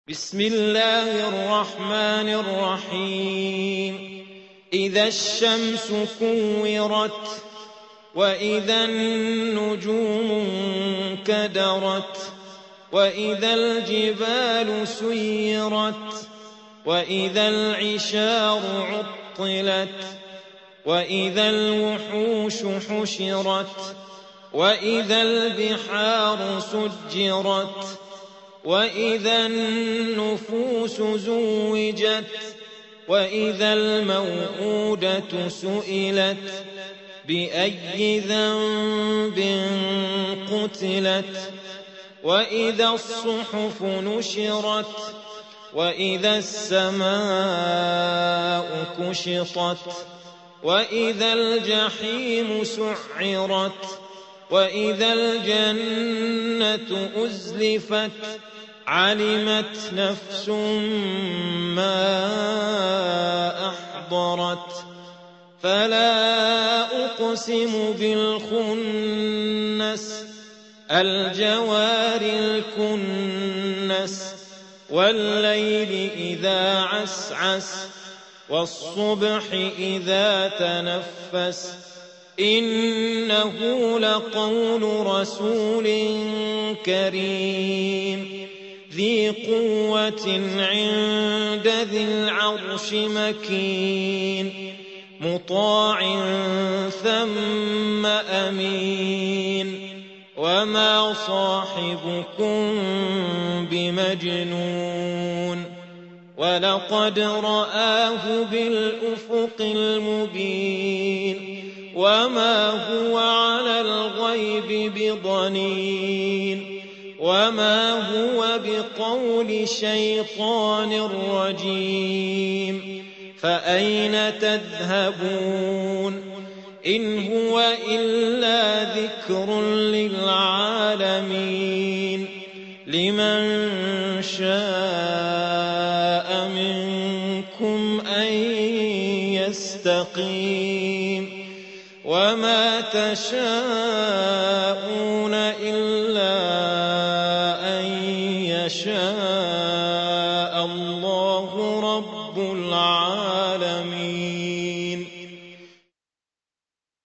بسم الله الرحمن الرحيم إذا الشمس كورت وإذا النجوم انكدرت وإذا الجبال سيرت وإذا العشار عطلت وإذا الوحوش حشرت وإذا البحار سجرت وإذا النفوس زوجت وإذا الموءودة سئلت بأي ذنب قتلت وإذا الصحف نشرت وإذا السماء كشطت وإذا الجحيم سعرت وإذا الجنة أزلفت علمت نفس ما أحضرت فلا أقسم بالخنس الجوار الكنس والليل إذا عسعس والصبح إذا تنفس إنه لقول رسول كريم ذي قوة عند ذي العرش مكين مطاع ثم أمين وما صاحبكم بمجنون ولقد رآه بالأفق المبين وما هو على الغيب بضنين وما هو بقول شيطان رجيم فأين تذهبون إن هو إلا ذكر للعالمين لمن شاء منكم أن يستقيم وما تشاءون إلا أن يشاء